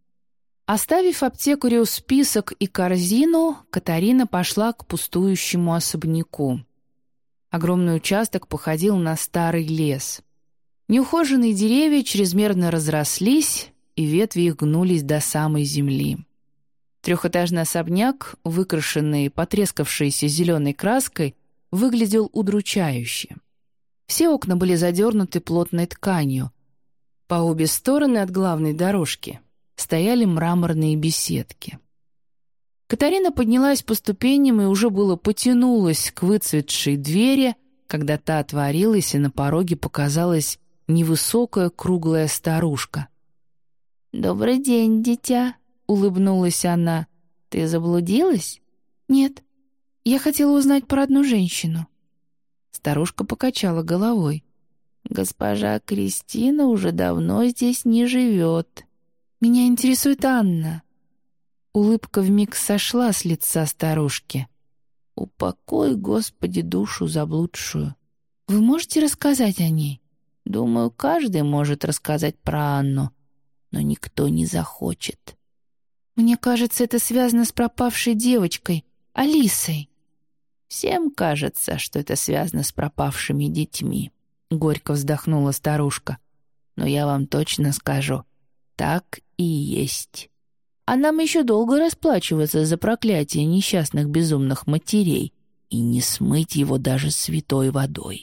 A: Оставив аптекарю список и корзину, Катарина пошла к пустующему особняку. Огромный участок походил на старый лес. Неухоженные деревья чрезмерно разрослись, и ветви их гнулись до самой земли. Трехэтажный особняк, выкрашенный потрескавшейся зеленой краской, выглядел удручающе. Все окна были задернуты плотной тканью. По обе стороны от главной дорожки стояли мраморные беседки. Катарина поднялась по ступеням и уже было потянулась к выцветшей двери, когда та отворилась, и на пороге показалась невысокая круглая старушка. «Добрый день, дитя», — улыбнулась она. «Ты заблудилась?» «Нет. Я хотела узнать про одну женщину». Старушка покачала головой. «Госпожа Кристина уже давно здесь не живет. Меня интересует Анна». Улыбка вмиг сошла с лица старушки. «Упокой, Господи, душу заблудшую. Вы можете рассказать о ней?» «Думаю, каждый может рассказать про Анну, но никто не захочет». «Мне кажется, это связано с пропавшей девочкой, Алисой». «Всем кажется, что это связано с пропавшими детьми», — горько вздохнула старушка. «Но я вам точно скажу, так и есть. А нам еще долго расплачиваться за проклятие несчастных безумных матерей и не смыть его даже святой водой».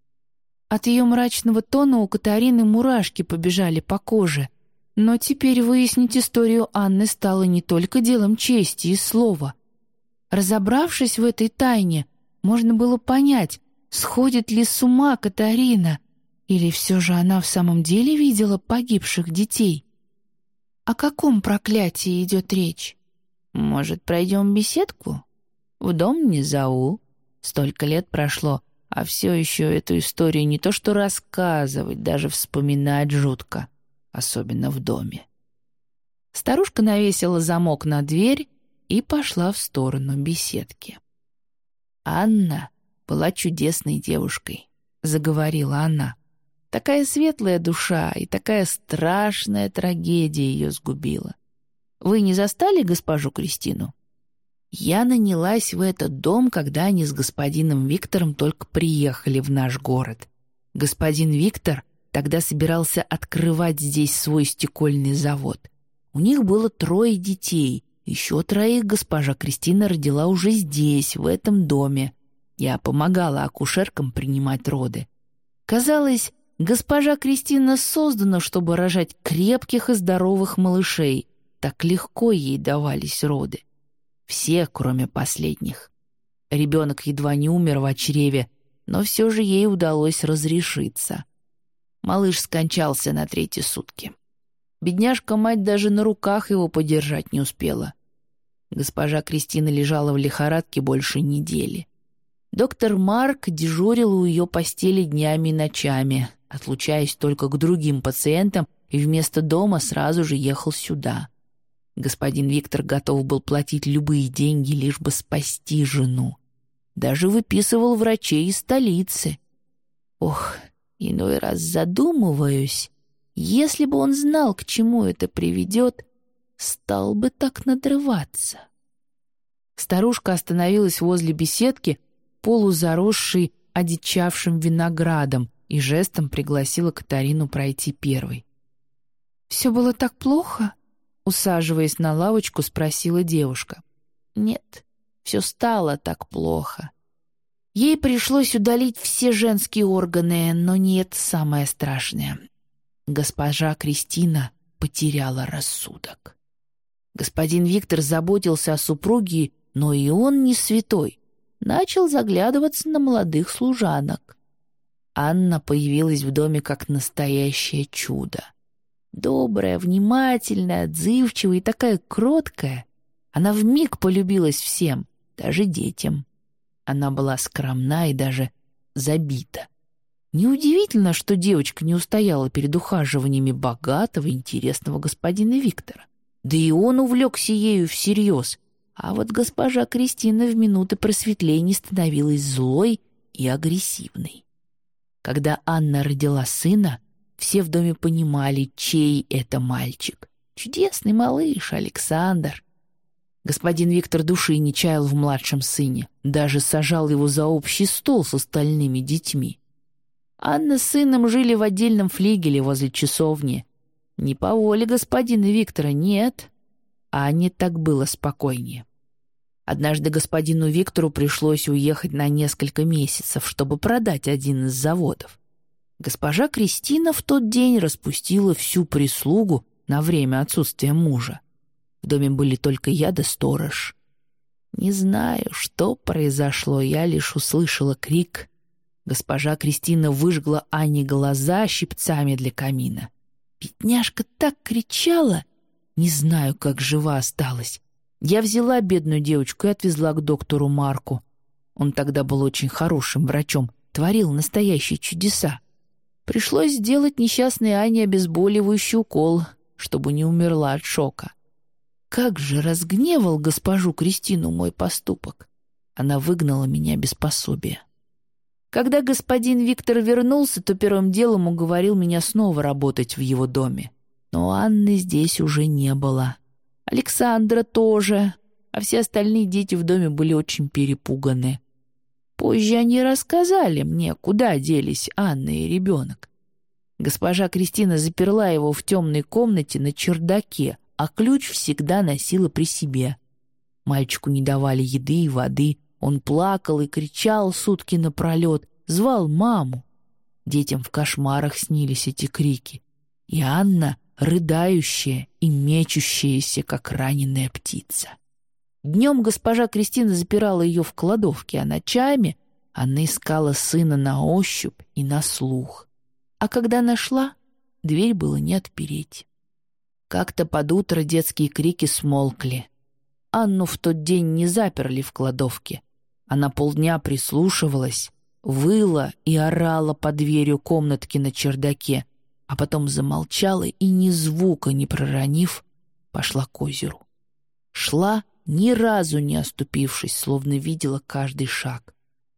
A: От ее мрачного тона у Катарины мурашки побежали по коже. Но теперь выяснить историю Анны стало не только делом чести и слова. Разобравшись в этой тайне, можно было понять, сходит ли с ума Катарина, или все же она в самом деле видела погибших детей. О каком проклятии идет речь? Может, пройдем беседку? В дом не зову. Столько лет прошло, а все еще эту историю не то что рассказывать, даже вспоминать жутко, особенно в доме. Старушка навесила замок на дверь и пошла в сторону беседки. «Анна была чудесной девушкой», — заговорила она. «Такая светлая душа и такая страшная трагедия ее сгубила. Вы не застали госпожу Кристину? Я нанялась в этот дом, когда они с господином Виктором только приехали в наш город. Господин Виктор тогда собирался открывать здесь свой стекольный завод. У них было 3 детей, еще 3 госпожа Кристина родила уже здесь, в этом доме. Я помогала акушеркам принимать роды. Казалось, госпожа Кристина создана, чтобы рожать крепких и здоровых малышей. Так легко ей давались роды. Все, кроме последних. Ребенок едва не умер в чреве, но все же ей удалось разрешиться. Малыш скончался на 3-е сутки. Бедняжка-мать даже на руках его подержать не успела. Госпожа Кристина лежала в лихорадке больше недели. Доктор Марк дежурил у ее постели днями и ночами, отлучаясь только к другим пациентам, и вместо дома сразу же ехал сюда.
B: Господин Виктор готов был платить любые деньги, лишь бы спасти жену. Даже выписывал врачей из столицы. Ох, иной раз задумываюсь, если бы он знал, к чему это приведет, стал бы так надрываться. Старушка остановилась возле беседки, полузаросшей одичавшим виноградом, и жестом пригласила Катарину пройти первой. «Все было так плохо?» — усаживаясь на лавочку, спросила девушка. «Нет, все стало так плохо. Ей пришлось удалить все женские органы, но не это самое страшное. Госпожа Кристина потеряла рассудок. Господин Виктор заботился о супруге, но и он не святой. Начал заглядываться на молодых служанок. Анна появилась в доме как настоящее чудо. Добрая, внимательная, отзывчивая и такая кроткая. Она вмиг полюбилась всем, даже детям. Она была скромна и даже забита. Неудивительно, что девочка не устояла перед ухаживаниями богатого, интересного господина Виктора. Да и он увлекся ею всерьез. А вот госпожа Кристина в минуты просветления становилась злой и агрессивной. Когда Анна родила сына, все в доме понимали, чей это мальчик. Чудесный малыш Александр. Господин Виктор души не чаял в младшем сыне, даже сажал его за общий стол с остальными детьми. Анна с сыном жили в отдельном флигеле возле часовни. Не по воле господина Виктора, нет. Анне так было спокойнее. Однажды господину Виктору пришлось уехать на несколько месяцев, чтобы продать один из заводов. Госпожа Кристина в тот день распустила всю прислугу на время отсутствия мужа. В доме были только я да сторож. Не знаю, что произошло, я лишь услышала крик. Госпожа Кристина выжгла Анне глаза щипцами для камина. Бедняжка так кричала, не знаю, как жива осталась. Я взяла бедную девочку и отвезла к доктору Марку. Он тогда был очень хорошим врачом, творил настоящие чудеса. Пришлось сделать несчастной Анне обезболивающий укол, чтобы не умерла от шока. Как же разгневал госпожу Кристину мой поступок. Она выгнала меня без пособия. Когда господин Виктор вернулся, то первым делом уговорил меня снова работать в его доме. Но Анны здесь уже не было. Александра тоже, а все остальные дети в доме были очень перепуганы. Позже они рассказали мне, куда делись Анна и ребенок. Госпожа Кристина заперла его в темной комнате на чердаке, а ключ всегда носила при себе. Мальчику не давали еды и воды, он плакал и кричал сутки напролет, звал маму. Детям в кошмарах снились эти крики. И Анна, рыдающая и мечущаяся, как раненая птица. Днем госпожа Кристина запирала ее в кладовке, а ночами она искала сына на ощупь и на слух. А когда нашла, дверь было не отпереть. Как-то под утро детские крики смолкли. Анну в тот день не заперли в кладовке. Она полдня прислушивалась, выла и орала под дверью комнатки на чердаке, а потом замолчала и, ни звука не проронив, пошла к озеру. Шла, ни разу не оступившись, словно видела каждый шаг.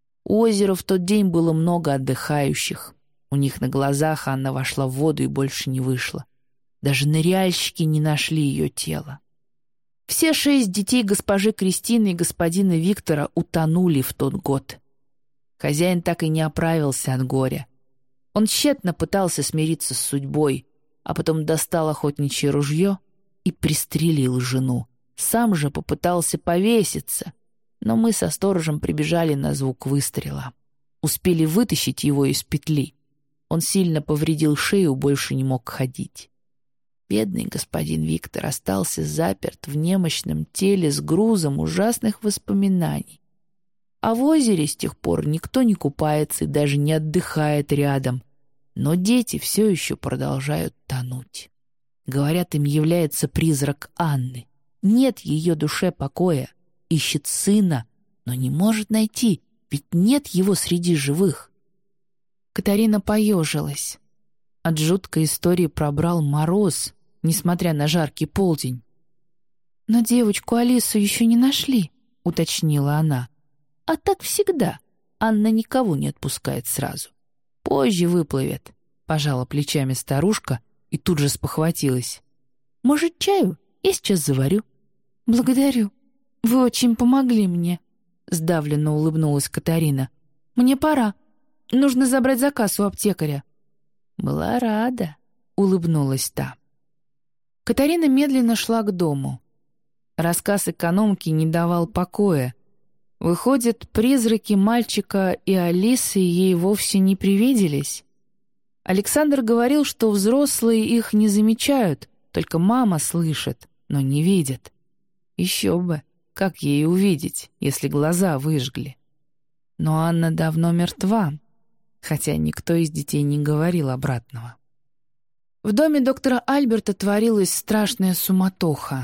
B: У озера в тот день было много отдыхающих. У них на глазах Анна вошла в воду и больше не вышла. Даже ныряльщики не нашли ее тело. Все 6 детей госпожи Кристины и господина Виктора утонули в тот год. Хозяин так и не оправился от горя. Он тщетно пытался смириться с судьбой, а потом достал охотничье ружье и пристрелил жену. Сам же попытался повеситься, но мы со сторожем прибежали на звук выстрела. Успели вытащить его из петли. Он сильно повредил шею, больше не мог ходить. Бедный господин Виктор остался заперт в немощном теле с грузом ужасных воспоминаний. А в озере с тех пор никто не купается и даже не отдыхает рядом. Но дети все еще продолжают тонуть. Говорят, им является призрак Анны. Нет ее душе покоя. Ищет сына, но не может найти, ведь нет его среди живых. Катарина поежилась. От жуткой истории пробрал мороз, несмотря на жаркий полдень. «Но девочку Алису еще не нашли», — уточнила она. «А так всегда. Анна никого не отпускает сразу. Позже выплывет», — пожала плечами старушка и тут же спохватилась. «Может, чаю? Я сейчас заварю». «Благодарю. Вы очень помогли мне», — сдавленно улыбнулась Катарина. «Мне пора. Нужно забрать заказ у аптекаря». «Была рада», — улыбнулась та. Катарина медленно шла к дому. Рассказ экономки не давал покоя. Выходит, призраки мальчика и Алисы ей вовсе не привиделись? Александр говорил, что взрослые их не замечают, только мама слышит, но не видит. Еще бы, как ей увидеть, если глаза выжгли? Но Анна давно мертва, хотя никто из детей не говорил обратного. В доме доктора Альберта творилась страшная суматоха.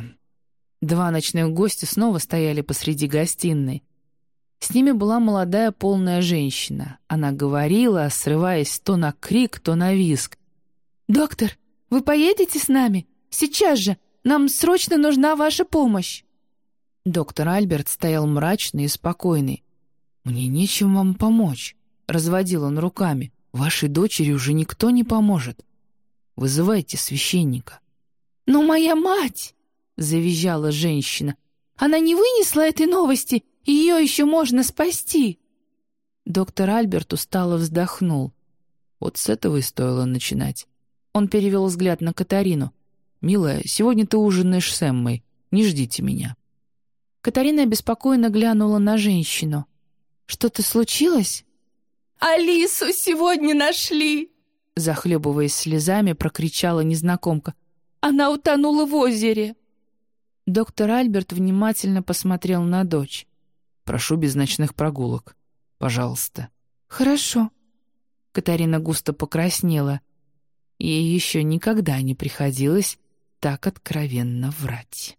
B: 2 ночных гостя снова стояли посреди гостиной. С ними была молодая полная женщина. Она говорила, срываясь то на крик, то на визг. «Доктор, вы поедете с нами? Сейчас же! Нам срочно нужна ваша помощь!» Доктор Альберт стоял мрачный и спокойный. «Мне нечем вам помочь», — разводил он руками. «Вашей дочери уже никто не поможет. Вызывайте священника». «Но моя мать!» — завизжала женщина. «Она не вынесла этой новости, и ее еще можно спасти!» Доктор Альберт устало вздохнул. Вот с этого и стоило начинать. Он перевел взгляд на Катарину. «Милая, сегодня ты ужинаешь с Эммой. Не ждите меня». Катарина обеспокоенно глянула на женщину. «Что-то случилось?»
D: «Алису сегодня нашли!»
B: Захлебываясь слезами, прокричала незнакомка.
D: «Она утонула в озере!»
B: Доктор Альберт внимательно посмотрел на дочь. «Прошу без ночных прогулок. Пожалуйста». «Хорошо». Катарина густо покраснела. Ей еще никогда не приходилось так откровенно врать.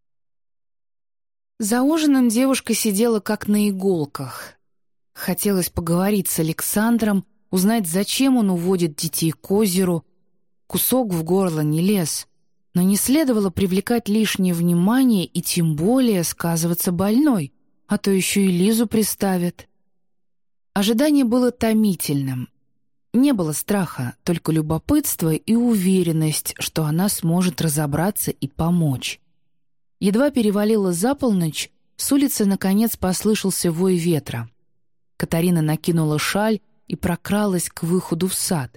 B: За ужином девушка сидела как на иголках. Хотелось поговорить с Александром, узнать, зачем он уводит детей к озеру. Кусок в горло не лез. Но не следовало привлекать лишнее внимание и тем более сказываться больной, а то еще и Лизу приставят. Ожидание было томительным. Не было страха, только любопытство и уверенность, что она сможет разобраться и помочь. Едва перевалило за полночь, с улицы наконец послышался вой ветра. Катарина накинула шаль и прокралась к выходу в сад.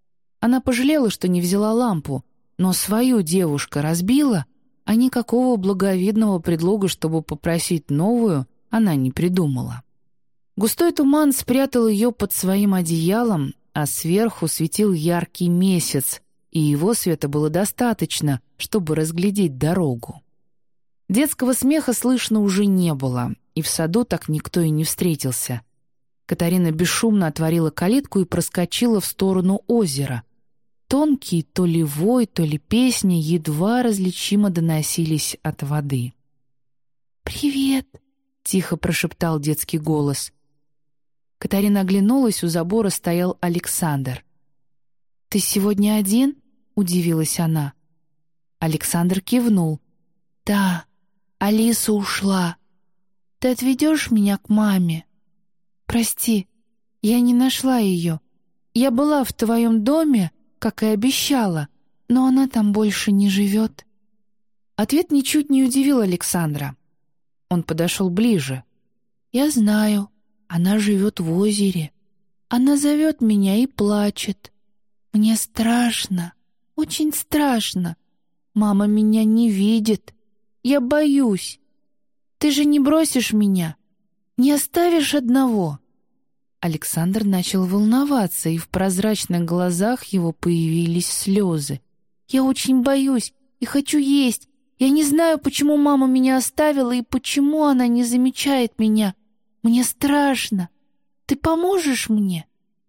B: Она пожалела, что не взяла лампу, но свою девушка разбила, а никакого благовидного предлога, чтобы попросить новую, она не придумала. Густой туман спрятал ее под своим одеялом, а сверху светил яркий месяц, и его света было достаточно, чтобы разглядеть дорогу. Детского смеха слышно уже не было, и в саду так никто и не встретился. Катарина бесшумно отворила калитку и проскочила в сторону озера. Тонкие то ли вой, то ли песни едва различимо доносились от воды. «Привет!» — тихо прошептал детский голос. Катарина оглянулась, у забора стоял Александр. «Ты сегодня один?» — удивилась она. Александр кивнул. «Да, Алиса ушла. Ты отведешь меня к маме? Прости, я не нашла ее. Я была в твоем доме, как и обещала, но она там больше не живет». Ответ ничуть не удивил Александра. Он подошел ближе. «Я знаю, она живет в озере. Она зовет меня и плачет. Мне страшно, очень страшно. Мама меня не видит. Я боюсь. Ты же не бросишь меня? Не оставишь одного?» Александр начал волноваться, и в прозрачных глазах его появились слезы. «Я очень боюсь и хочу есть. Я не знаю, почему мама меня оставила и почему она не замечает меня. Мне страшно. Ты поможешь мне?»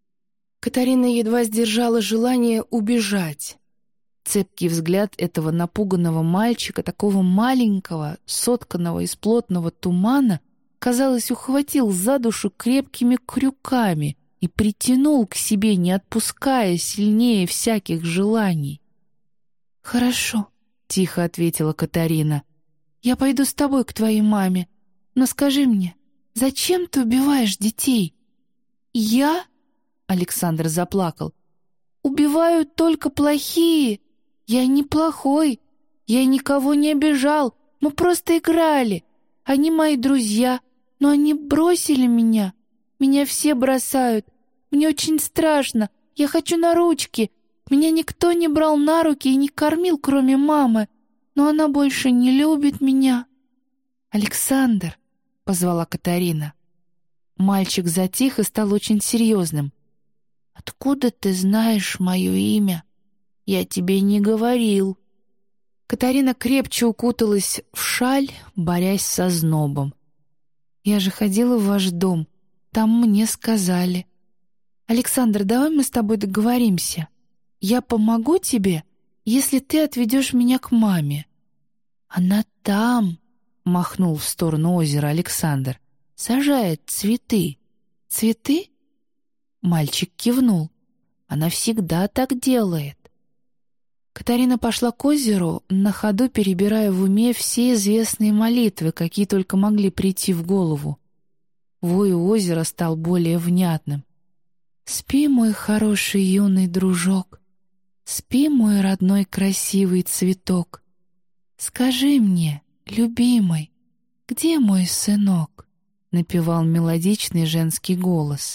B: Катарина едва сдержала желание убежать. Цепкий взгляд этого напуганного мальчика, такого маленького, сотканного из плотного тумана, казалось, ухватил за душу крепкими крюками и притянул к себе, не отпуская сильнее всяких желаний. «Хорошо», — тихо ответила Катарина. Я пойду с тобой к твоей маме. Но скажи мне, зачем ты убиваешь детей?» «Я?» — Александр заплакал. «Убиваю только плохие. Я не плохой. Я никого не обижал. Мы просто играли. Они мои друзья, но они бросили меня. Меня все бросают. Мне очень страшно. Я хочу на ручки. Меня никто не брал на руки и не кормил, кроме мамы. Но она больше не любит меня». «Александр», — позвала Катарина. Мальчик затих и стал очень серьезным. «Откуда ты знаешь мое имя? Я тебе не говорил». Катарина крепче укуталась в шаль, борясь со знобом. «Я же ходила в ваш дом. Там мне сказали. Александр, давай мы с тобой договоримся. Я помогу тебе, если ты отведешь меня к маме». «Она там», — махнул в сторону озера Александр. «Сажает цветы». «Цветы?» Мальчик кивнул. «Она всегда так делает». Катарина пошла к озеру, на ходу перебирая в уме все известные молитвы, какие только могли прийти в голову. Вой у озера стал более внятным. «Спи, мой хороший юный дружок, спи, мой родной красивый цветок. Скажи мне, любимый, где мой сынок?» — напевал мелодичный женский голос.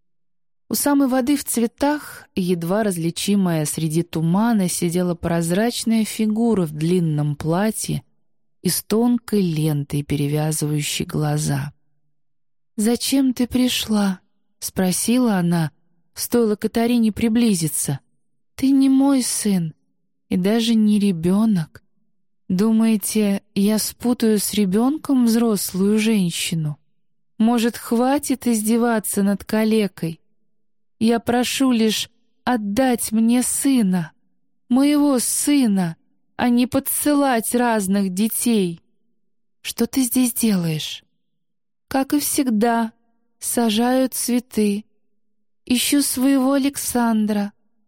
B: У самой воды в цветах, едва различимая среди тумана, сидела прозрачная фигура в длинном платье и с тонкой лентой, перевязывающей глаза. «Зачем ты пришла?» — спросила она, стоило Катарине приблизиться. «Ты не мой сын и даже не ребенок. Думаете, я спутаю с ребенком взрослую женщину? Может, хватит издеваться над калекой? Я прошу лишь отдать мне сына, моего сына, а не подсылать разных детей. Что ты здесь делаешь?» «Как и всегда, сажаю цветы. Ищу своего Александра.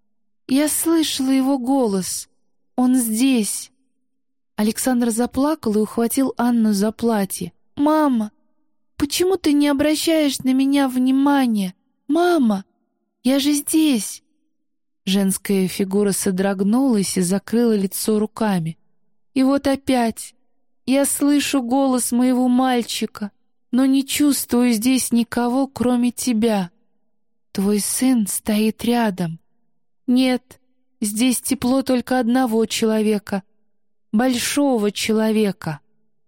B: Я слышала его голос. Он здесь». Александр заплакал и ухватил Анну за платье. «Мама, почему ты не обращаешь на меня внимания? Мама, я же здесь!» Женская фигура содрогнулась и закрыла лицо руками. «И вот опять я слышу голос моего мальчика, но не чувствую здесь никого, кроме тебя. Твой сын стоит рядом. Нет, здесь тепло только одного человека, большого человека.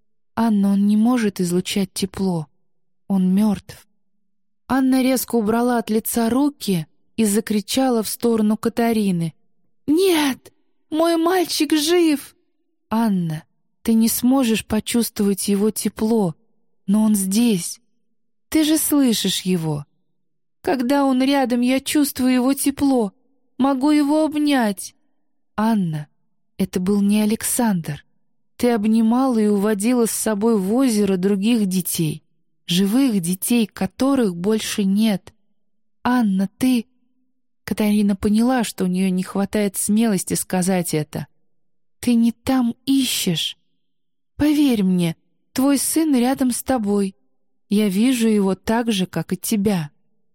B: Анна, он не может излучать тепло. Он мертв». Анна резко убрала от лица руки и закричала в сторону Катарины. «Нет, мой мальчик жив!» «Анна, ты не сможешь почувствовать его тепло, но он здесь. Ты же слышишь его. Когда он рядом, я чувствую его тепло, могу его обнять». «Анна, это был не Александр. Ты обнимала и уводила с собой в озеро других детей, живых детей, которых больше нет. Анна, ты...» Катарина поняла, что у нее не хватает смелости сказать это. «Ты не там ищешь. Поверь мне, твой сын рядом с тобой. Я вижу его так же, как и тебя».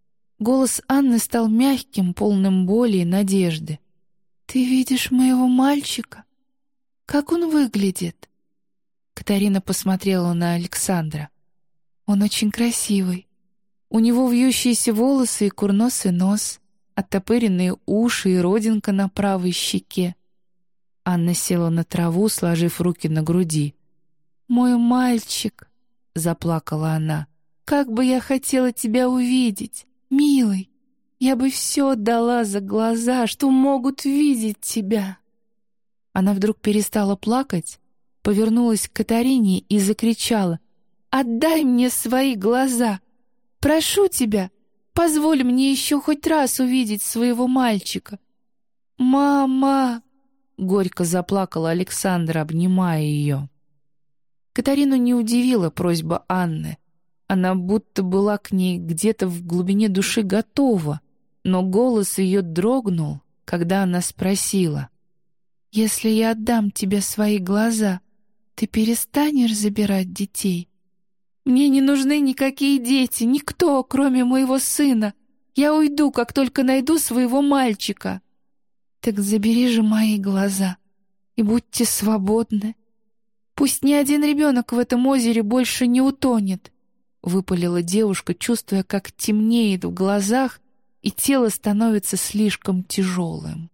B: Голос Анны стал мягким, полным боли и надежды. «Ты видишь моего мальчика? Как он выглядит?» Катарина посмотрела на Александра. «Он очень красивый. У него вьющиеся волосы и курносый нос, оттопыренные уши и родинка на правой щеке». Анна села на траву, сложив руки на груди. «Мой мальчик!» — заплакала она. «Как бы я хотела тебя увидеть, милый! Я бы все отдала за глаза, что могут видеть тебя!» Она вдруг перестала плакать, повернулась к Катарине и закричала: «Отдай мне свои глаза! Прошу тебя, позволь мне еще хоть раз увидеть своего мальчика!» «Мама!» — горько заплакала Александра, обнимая ее. Катарину не удивила просьба Анны. Она будто была к ней где-то в глубине души готова, но голос ее дрогнул, когда она спросила: «Если я отдам тебе свои глаза, ты
D: ты перестанешь забирать детей? Мне не нужны никакие дети, никто, кроме моего сына. Я уйду, как только найду своего мальчика. Так забери же мои глаза и будьте свободны. Пусть ни один ребенок в этом озере больше не утонет, выпалила девушка, чувствуя, как темнеет в глазах, и тело становится слишком тяжелым.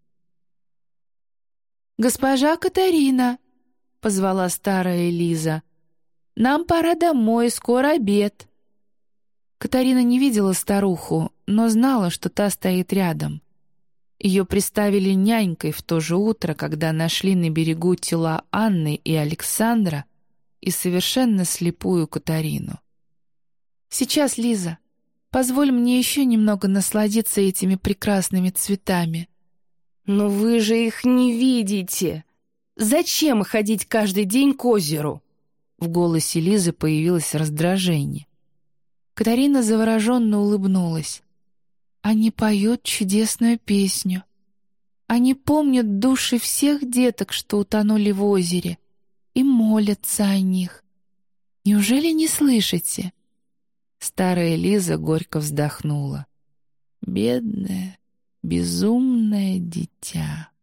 D: «Госпожа Катарина!» — позвала старая Лиза. «Нам пора домой, скоро обед». Катарина не видела старуху, но знала, что та стоит рядом. Ее приставили нянькой в то же утро, когда нашли на берегу тела Анны и Александра и совершенно слепую Катарину. «Сейчас, Лиза, позволь мне еще немного насладиться этими прекрасными цветами».
A: «Но вы же их не видите! Зачем ходить каждый день к озеру?» В голосе Лизы появилось раздражение.
D: Катарина завороженно улыбнулась. «Они поют чудесную песню. Они помнят души всех деток, что утонули в озере, и молятся о них. Неужели не слышите?»
B: Старая Лиза горько вздохнула. «Бедное, безумное дитя».